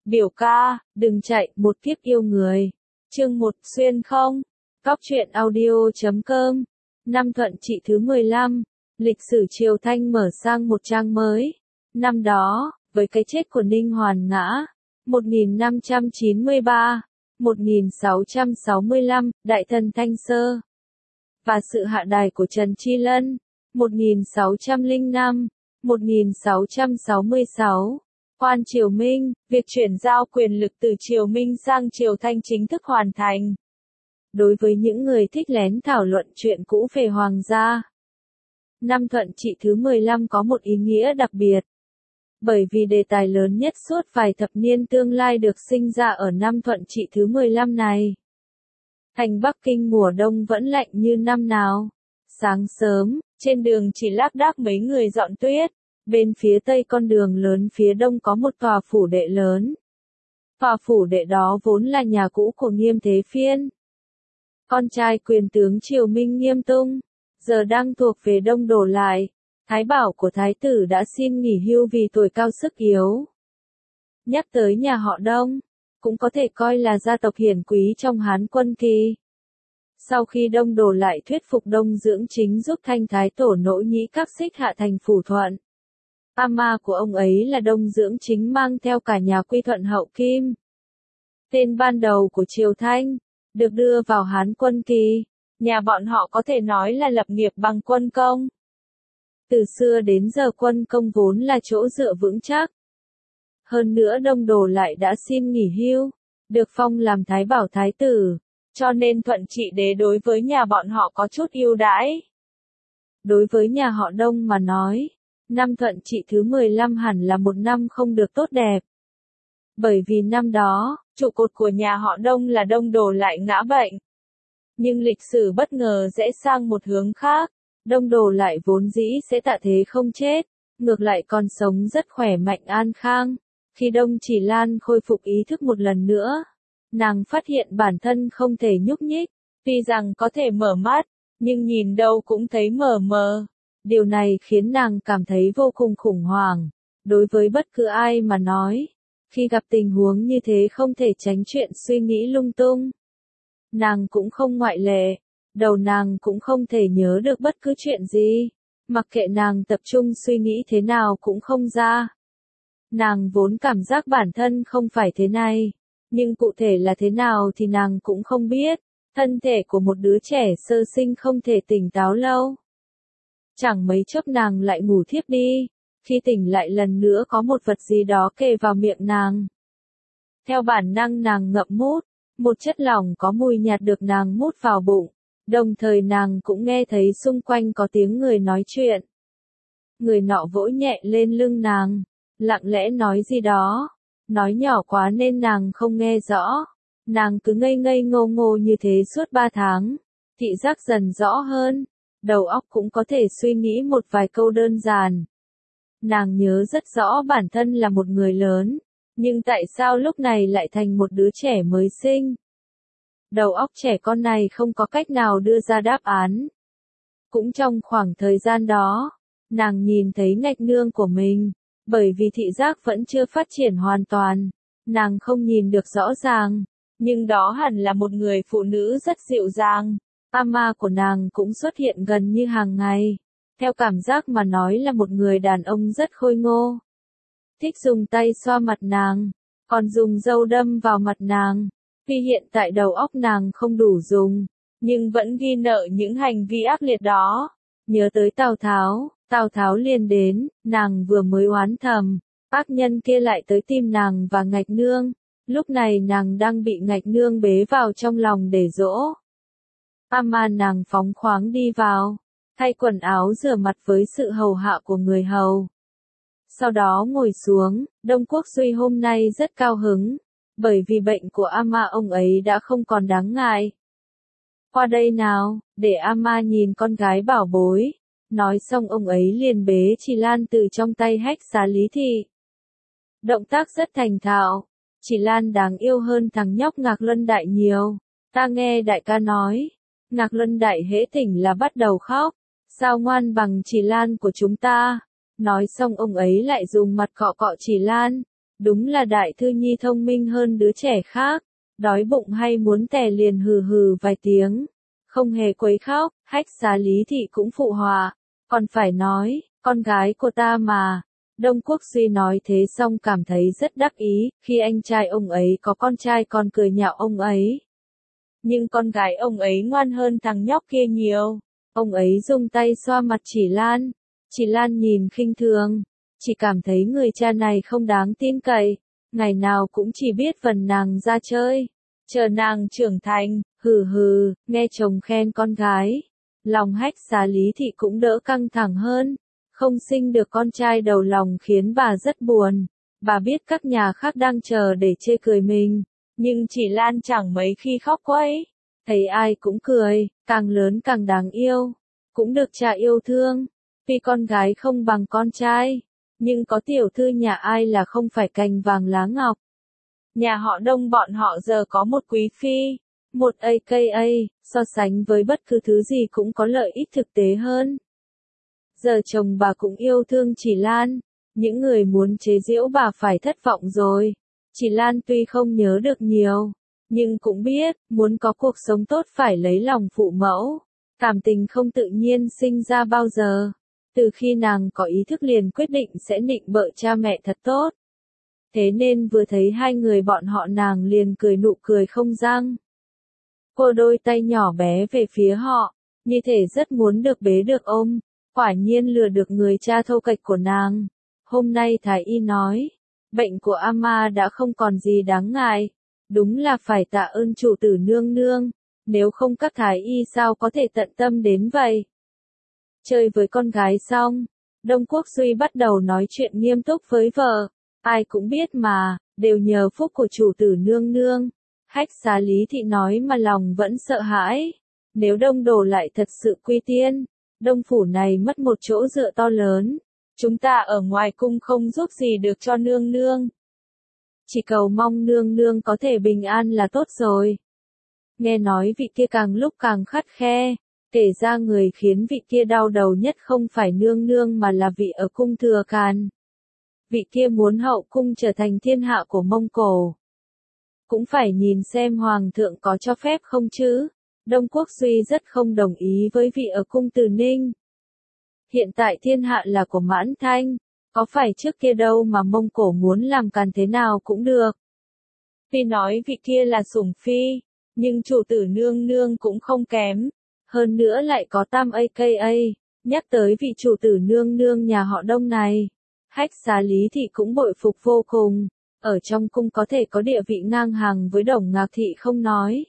Biểu ca, đừng chạy, một kiếp yêu người. Chương 1, xuyên không? Góc truyện audio.com. Năm Thuận Trị thứ 15. Lịch sử Triều Thanh mở sang một trang mới. Năm đó, với cái chết của Ninh Hoàn Ngã, 1593, 1665, Đại Thần Thanh Sơ, và sự hạ đài của Trần Tri Lân, 1605, 1666. Quan Triều Minh, việc chuyển giao quyền lực từ Triều Minh sang Triều Thanh chính thức hoàn thành. Đối với những người thích lén thảo luận chuyện cũ về Hoàng gia, năm Thuận Trị thứ 15 có một ý nghĩa đặc biệt. Bởi vì đề tài lớn nhất suốt vài thập niên tương lai được sinh ra ở năm Thuận Trị thứ 15 này. Thành Bắc Kinh mùa đông vẫn lạnh như năm nào. Sáng sớm, trên đường chỉ lác đác mấy người dọn tuyết. Bên phía tây con đường lớn phía đông có một tòa phủ đệ lớn. Tòa phủ đệ đó vốn là nhà cũ của Nghiêm Thế Phiên, con trai quyền tướng Triều Minh Nghiêm Tung, giờ đang thuộc về Đông đổ lại. Thái bảo của thái tử đã xin nghỉ hưu vì tuổi cao sức yếu. Nhắc tới nhà họ Đông, cũng có thể coi là gia tộc hiển quý trong Hán Quân Kỳ. Sau khi Đông đổ lại thuyết phục Đông Dưỡng Chính giúp Thanh Thái Tổ Nỗ Nhĩ Các xích hạ thành phủ Thuận, ama của ông ấy là Đông Dưỡng Chính mang theo cả nhà quy Thuận Hậu Kim. Tên ban đầu của Triều Thanh, được đưa vào Hán Quân Kỳ, nhà bọn họ có thể nói là lập nghiệp bằng quân công. Từ xưa đến giờ quân công vốn là chỗ dựa vững chắc. Hơn nữa Đông đổ lại đã xin nghỉ hưu, được phong làm thái bảo thái tử, cho nên Thuận Trị đế đối với nhà bọn họ có chút ưu đãi. Đối với nhà họ Đông mà nói, năm Thuận Trị thứ 15 hẳn là một năm không được tốt đẹp. Bởi vì năm đó, trụ cột của nhà họ Đông là Đông đổ lại ngã bệnh. Nhưng lịch sử bất ngờ rẽ sang một hướng khác. Đông đổ lại vốn dĩ sẽ tạ thế không chết, ngược lại còn sống rất khỏe mạnh an khang. Khi Đông Chỉ Lan khôi phục ý thức một lần nữa, nàng phát hiện bản thân không thể nhúc nhích, tuy rằng có thể mở mắt, nhưng nhìn đâu cũng thấy mờ mờ. Điều này khiến nàng cảm thấy vô cùng khủng hoảng. Đối với bất cứ ai mà nói, khi gặp tình huống như thế không thể tránh chuyện suy nghĩ lung tung. Nàng cũng không ngoại lệ. Đầu nàng cũng không thể nhớ được bất cứ chuyện gì, mặc kệ nàng tập trung suy nghĩ thế nào cũng không ra. Nàng vốn cảm giác bản thân không phải thế này, nhưng cụ thể là thế nào thì nàng cũng không biết. Thân thể của một đứa trẻ sơ sinh không thể tỉnh táo lâu. Chẳng mấy chốc nàng lại ngủ thiếp đi, khi tỉnh lại lần nữa có một vật gì đó kề vào miệng nàng. Theo bản năng nàng ngậm mút, một chất lỏng có mùi nhạt được nàng mút vào bụng. Đồng thời nàng cũng nghe thấy xung quanh có tiếng người nói chuyện. Người nọ vỗ nhẹ lên lưng nàng, lặng lẽ nói gì đó, nói nhỏ quá nên nàng không nghe rõ. Nàng cứ ngây ngây ngô ngô như thế suốt 3 tháng, thị giác dần rõ hơn, đầu óc cũng có thể suy nghĩ một vài câu đơn giản. Nàng nhớ rất rõ bản thân là một người lớn, nhưng tại sao lúc này lại thành một đứa trẻ mới sinh? Đầu óc trẻ con này không có cách nào đưa ra đáp án. Cũng trong khoảng thời gian đó, nàng nhìn thấy ngạch nương của mình, bởi vì thị giác vẫn chưa phát triển hoàn toàn, nàng không nhìn được rõ ràng, nhưng đó hẳn là một người phụ nữ rất dịu dàng. Ama của nàng cũng xuất hiện gần như hàng ngày, theo cảm giác mà nói là một người đàn ông rất khôi ngô. Thích dùng tay xoa mặt nàng, còn dùng dâu đâm vào mặt nàng. Tuy hiện tại đầu óc nàng không đủ dùng, nhưng vẫn ghi nợ những hành vi ác liệt đó. Nhớ tới Tào Tháo liền đến, nàng vừa mới oán thầm, ác nhân kia lại tới tìm nàng và ngạch nương. Lúc này nàng đang bị ngạch nương bế vào trong lòng để dỗ. Ama nàng phóng khoáng đi vào, thay quần áo rửa mặt với sự hầu hạ của người hầu. Sau đó ngồi xuống, Đông Quốc Duy hôm nay rất cao hứng. Bởi vì bệnh của ama ông ấy đã không còn đáng ngại. Qua đây nào, để ama nhìn con gái bảo bối. Nói xong ông ấy liền bế Chỉ Lan từ trong tay Hách Xá Lý Thị. Động tác rất thành thạo. Chỉ Lan đáng yêu hơn thằng nhóc Ngạc Luân Đại nhiều. Ta nghe đại ca nói, Ngạc Luân Đại hễ tỉnh là bắt đầu khóc. Sao ngoan bằng Chỉ Lan của chúng ta? Nói xong ông ấy lại dùng mặt cọ cọ Chỉ Lan. Đúng là đại thư nhi thông minh hơn đứa trẻ khác, đói bụng hay muốn tè liền hừ hừ vài tiếng, không hề quấy khóc. Hách Xá Lý Thị cũng phụ họa, còn phải nói, con gái của ta mà. Đông Quốc Duy nói thế xong cảm thấy rất đắc ý, khi anh trai ông ấy có con trai còn cười nhạo ông ấy. Nhưng con gái ông ấy ngoan hơn thằng nhóc kia nhiều. Ông ấy dùng tay xoa mặt Chỉ Lan. Chỉ Lan nhìn khinh thường, chỉ cảm thấy người cha này không đáng tin cậy, ngày nào cũng chỉ biết vần nàng ra chơi, chờ nàng trưởng thành. Hừ hừ, nghe chồng khen con gái, lòng Hách Xá Lý Thị cũng đỡ căng thẳng hơn. Không sinh được con trai đầu lòng khiến bà rất buồn. Bà biết các nhà khác đang chờ để chê cười mình, nhưng Chỉ Lan chẳng mấy khi khóc quấy. Thấy ai cũng cười, càng lớn càng đáng yêu, cũng được cha yêu thương. Tuy con gái không bằng con trai, nhưng có tiểu thư nhà ai là không phải cành vàng lá ngọc. Nhà họ Đông bọn họ giờ có một quý phi, một AKA, so sánh với bất cứ thứ gì cũng có lợi ích thực tế hơn. Giờ chồng bà cũng yêu thương Chỉ Lan, những người muốn chế giễu bà phải thất vọng rồi. Chỉ Lan tuy không nhớ được nhiều, nhưng cũng biết, muốn có cuộc sống tốt phải lấy lòng phụ mẫu. Cảm tình không tự nhiên sinh ra bao giờ. Từ khi nàng có ý thức liền quyết định sẽ nịnh bợ cha mẹ thật tốt. Thế nên vừa thấy hai người bọn họ nàng liền cười nụ cười không răng. Cô đôi tay nhỏ bé về phía họ, như thể rất muốn được bế được ôm. Quả nhiên lừa được người cha thô kệch của nàng. Hôm nay Thái Y nói, bệnh của Ama đã không còn gì đáng ngại. Đúng là phải tạ ơn chủ tử nương nương, nếu không các Thái Y sao có thể tận tâm đến vậy. Chơi với con gái xong, Đông Quốc Duy bắt đầu nói chuyện nghiêm túc với vợ. Ai cũng biết mà, đều nhờ phúc của chủ tử nương nương. Hách Xá Lý Thị nói mà lòng vẫn sợ hãi. Nếu Đông Đổ lại thật sự quy tiên, Đông phủ này mất một chỗ dựa to lớn. Chúng ta ở ngoài cung không giúp gì được cho nương nương. Chỉ cầu mong nương nương có thể bình an là tốt rồi. Nghe nói vị kia càng lúc càng khắt khe. Kể ra người khiến vị kia đau đầu nhất không phải nương nương mà là vị ở cung Thừa Càn. Vị kia muốn hậu cung trở thành thiên hạ của Mông Cổ. Cũng phải nhìn xem hoàng thượng có cho phép không chứ. Đông Quốc Duy rất không đồng ý với vị ở cung Từ Ninh. Hiện tại thiên hạ là của Mãn Thanh, có phải trước kia đâu mà Mông Cổ muốn làm càn thế nào cũng được. Tuy nói vị kia là sủng phi, nhưng chủ tử nương nương cũng không kém. Hơn nữa lại có tam AKA, nhắc tới vị chủ tử nương nương nhà họ Đông này. Hách Xá Lý Thị cũng bội phục vô cùng, ở trong cung có thể có địa vị ngang hàng với Đồng Ngạc Thị không nói.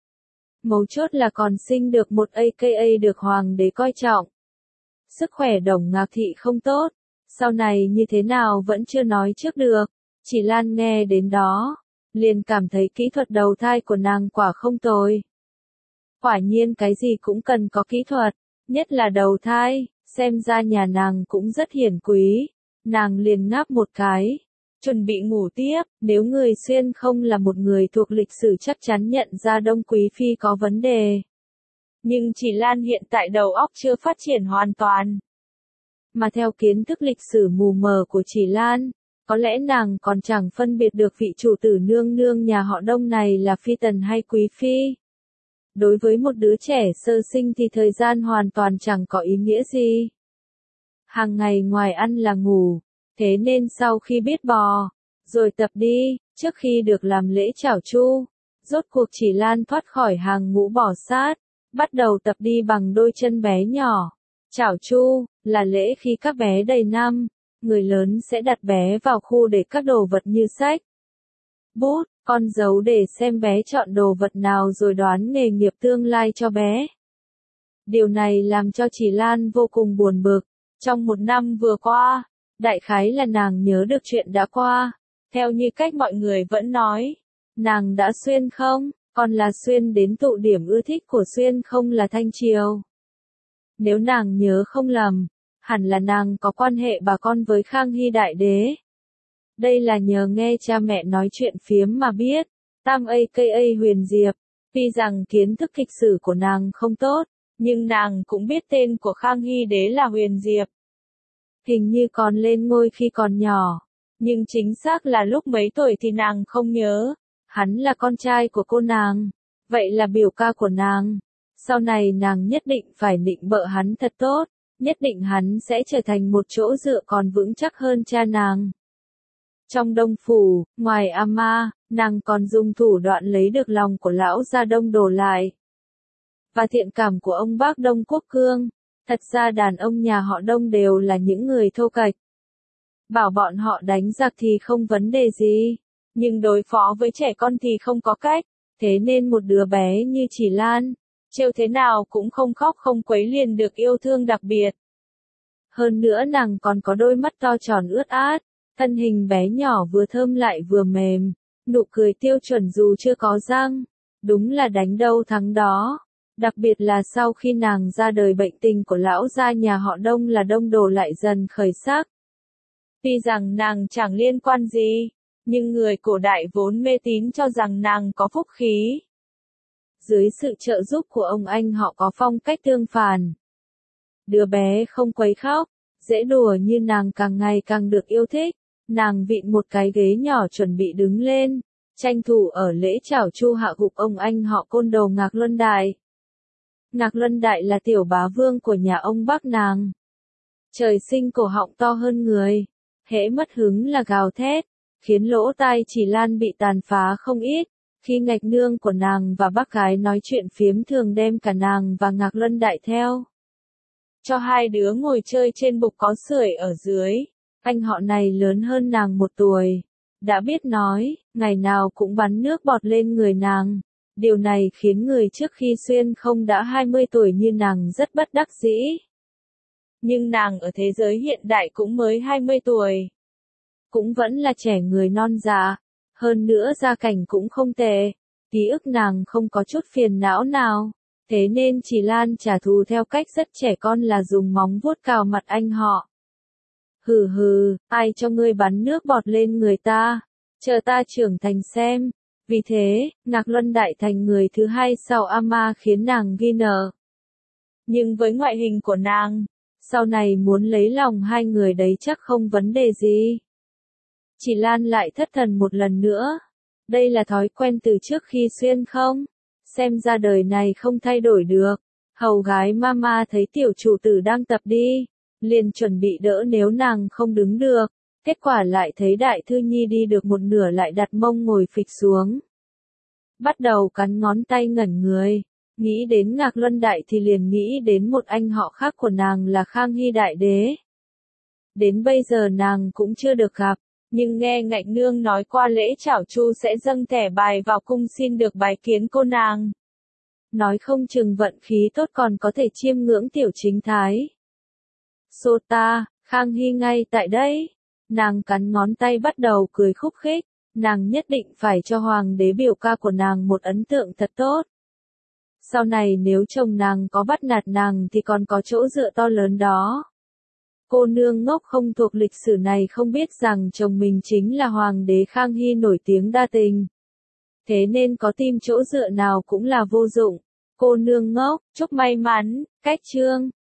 Mấu chốt là còn sinh được một AKA được hoàng đế coi trọng. Sức khỏe Đồng Ngạc Thị không tốt, sau này như thế nào vẫn chưa nói trước được. Chỉ Lan nghe đến đó, liền cảm thấy kỹ thuật đầu thai của nàng quả không tồi. Quả nhiên cái gì cũng cần có kỹ thuật, nhất là đầu thai, xem ra nhà nàng cũng rất hiển quý. Nàng liền ngáp một cái, chuẩn bị ngủ tiếp. Nếu người xuyên không là một người thuộc lịch sử chắc chắn nhận ra Đông Quý Phi có vấn đề. Nhưng Chỉ Lan hiện tại đầu óc chưa phát triển hoàn toàn. Mà theo kiến thức lịch sử mù mờ của Chỉ Lan, có lẽ nàng còn chẳng phân biệt được vị chủ tử nương nương nhà họ Đông này là phi tần hay quý phi. Đối với một đứa trẻ sơ sinh thì thời gian hoàn toàn chẳng có ý nghĩa gì. Hàng ngày ngoài ăn là ngủ, thế nên sau khi biết bò, rồi tập đi, trước khi được làm lễ chảo chu, rốt cuộc Chỉ Lan thoát khỏi hàng ngũ bò sát, bắt đầu tập đi bằng đôi chân bé nhỏ. Chảo chu là lễ khi các bé đầy năm, người lớn sẽ đặt bé vào khu để các đồ vật như sách, bút, con dấu để xem bé chọn đồ vật nào rồi đoán nghề nghiệp tương lai cho bé. Điều này làm cho Chỉ Lan vô cùng buồn bực. Trong một năm vừa qua, đại khái là nàng nhớ được chuyện đã qua. Theo như cách mọi người vẫn nói, nàng đã xuyên không, còn là xuyên đến tụ điểm ưa thích của xuyên không là Thanh Triều. Nếu nàng nhớ không lầm, hẳn là nàng có quan hệ bà con với Khang Hy Đại Đế. Đây là nhờ nghe cha mẹ nói chuyện phiếm mà biết. Tam AKA Huyền Diệp, tuy rằng kiến thức lịch sử của nàng không tốt, nhưng nàng cũng biết tên của Khang Hy Đế là Huyền Diệp. Hình như còn lên ngôi khi còn nhỏ, Nhưng chính xác là lúc mấy tuổi thì nàng không nhớ. Hắn là con trai của cô nàng. Vậy là biểu ca của nàng. Sau này nàng nhất định phải nịnh bợ hắn thật tốt. Nhất định hắn sẽ trở thành một chỗ dựa còn vững chắc hơn cha nàng. Trong Đông Phủ, ngoài ama, nàng còn dùng thủ đoạn lấy được lòng của lão gia Đông Đồ lại. Và thiện cảm của ông bác Đông Quốc Cương. Thật ra đàn ông nhà họ Đông đều là những người thô kệch. Bảo bọn họ đánh giặc thì không vấn đề gì. Nhưng đối phó với trẻ con thì không có cách. Thế nên một đứa bé như Chỉ Lan, trêu thế nào cũng không khóc không quấy liền được yêu thương đặc biệt. Hơn nữa nàng còn có đôi mắt to tròn ướt át, thân hình bé nhỏ vừa thơm lại vừa mềm, nụ cười tiêu chuẩn dù chưa có răng, đúng là đánh đâu thắng đó. Đặc biệt là sau khi nàng ra đời bệnh tình của lão gia nhà họ Đông là Đông Đồ lại dần khởi sắc. Tuy rằng nàng chẳng liên quan gì, nhưng người cổ đại vốn mê tín cho rằng nàng có phúc khí. Dưới sự trợ giúp của ông anh họ có phong cách tương phản. Đứa bé không quấy khóc, dễ đùa như nàng càng ngày càng được yêu thích. Nàng vịn một cái ghế nhỏ chuẩn bị đứng lên, tranh thủ ở lễ chào Chu hạ gục ông anh họ Côn Đồ Ngạc Luân Đại. Ngạc Luân Đại là tiểu bá vương của nhà ông bác nàng. Trời sinh cổ họng to hơn người, hễ mất hứng là gào thét, khiến lỗ tai Chỉ Lan bị tàn phá không ít. Khi ngạch nương của nàng và bác gái nói chuyện phiếm thường đem cả nàng và Ngạc Luân Đại theo. Cho hai đứa ngồi chơi trên bục có sưởi ở dưới. Anh họ này lớn hơn nàng 1 tuổi. Đã biết nói, ngày nào cũng bắn nước bọt lên người nàng. Điều này khiến người trước khi xuyên không đã 20 tuổi như nàng rất bất đắc dĩ. Nhưng nàng ở thế giới hiện đại cũng mới 20 tuổi. Cũng vẫn là trẻ người non dạ. Hơn nữa gia cảnh cũng không tệ. Ký ức nàng không có chút phiền não nào. Thế nên Chỉ Lan trả thù theo cách rất trẻ con là dùng móng vuốt cào mặt anh họ. Hừ hừ, ai cho ngươi bắn nước bọt lên người ta, chờ ta trưởng thành xem. Vì thế, Ngạc Luân Đại thành người thứ hai sau ama khiến nàng ghi nợ. Nhưng với ngoại hình của nàng, sau này muốn lấy lòng hai người đấy chắc không vấn đề gì. Chỉ Lan lại thất thần một lần nữa. Đây là thói quen từ trước khi xuyên không? Xem ra đời này không thay đổi được. Hầu gái mama thấy tiểu chủ tử đang tập đi, liền chuẩn bị đỡ nếu nàng không đứng được. Kết quả lại thấy Đại Thư Nhi đi được một nửa lại đặt mông ngồi phịch xuống. Bắt đầu cắn ngón tay ngẩn người. Nghĩ đến Ngạc Luân Đại thì liền nghĩ đến một anh họ khác của nàng là Khang Hy Đại Đế. Đến bây giờ nàng cũng chưa được gặp, nhưng nghe ngạch nương nói qua lễ chảo Chu sẽ dâng thẻ bài vào cung xin được bái kiến cô nàng. Nói không chừng vận khí tốt còn có thể chiêm ngưỡng tiểu chính thái. Sota, Khang Hy ngay tại đây. Nàng cắn ngón tay bắt đầu cười khúc khích. Nàng nhất định phải cho hoàng đế biểu ca của nàng một ấn tượng thật tốt. Sau này nếu chồng nàng có bắt nạt nàng thì còn có chỗ dựa to lớn đó. Cô nương ngốc không thuộc lịch sử này không biết rằng chồng mình chính là hoàng đế Khang Hy nổi tiếng đa tình. Thế nên có tìm chỗ dựa nào cũng là vô dụng. Cô nương ngốc, chúc may mắn, cách chương.